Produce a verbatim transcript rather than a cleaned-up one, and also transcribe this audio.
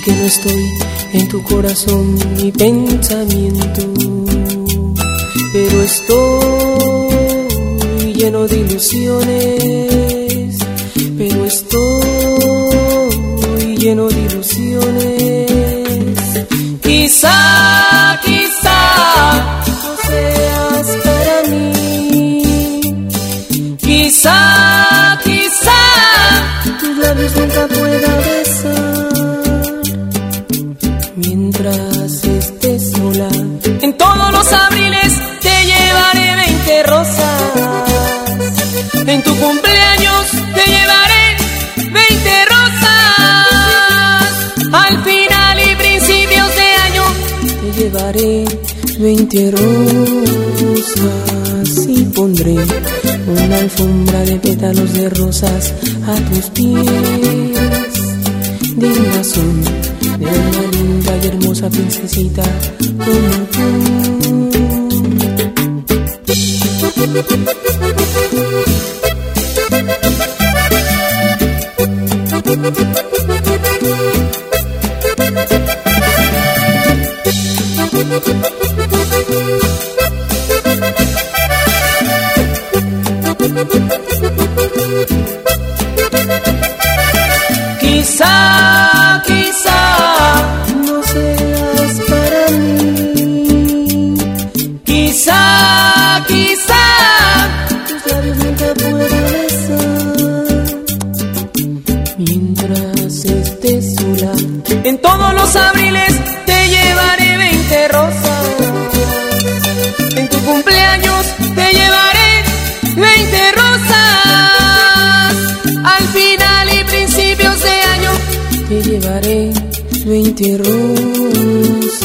que no estoy en tu corazón ni pensamiento, pero estoy lleno de ilusiones, pero estoy lleno de ilusiones. Quizá, quizá no seas para mí, quizá, quizá tus labios nunca pueda besar mientras estés sola. En todos los abriles te llevaré veinte rosas, en tu cumpleaños te llevaré veinte rosas, al final y principios de año te llevaré veinte rosas y pondré una alfombra de pétalos de rosas a tus pies, dignación de una linda y hermosa princesita como tú. Quizá, quizá no seas para mí, quizá, quizá tus labios nunca pueda besar mientras estés sola. En todos los abriles te llevaré veinte rosas, en tu cumpleaños te llevaré veinte rosas, al final y principios de año te llevaré veinte rosas.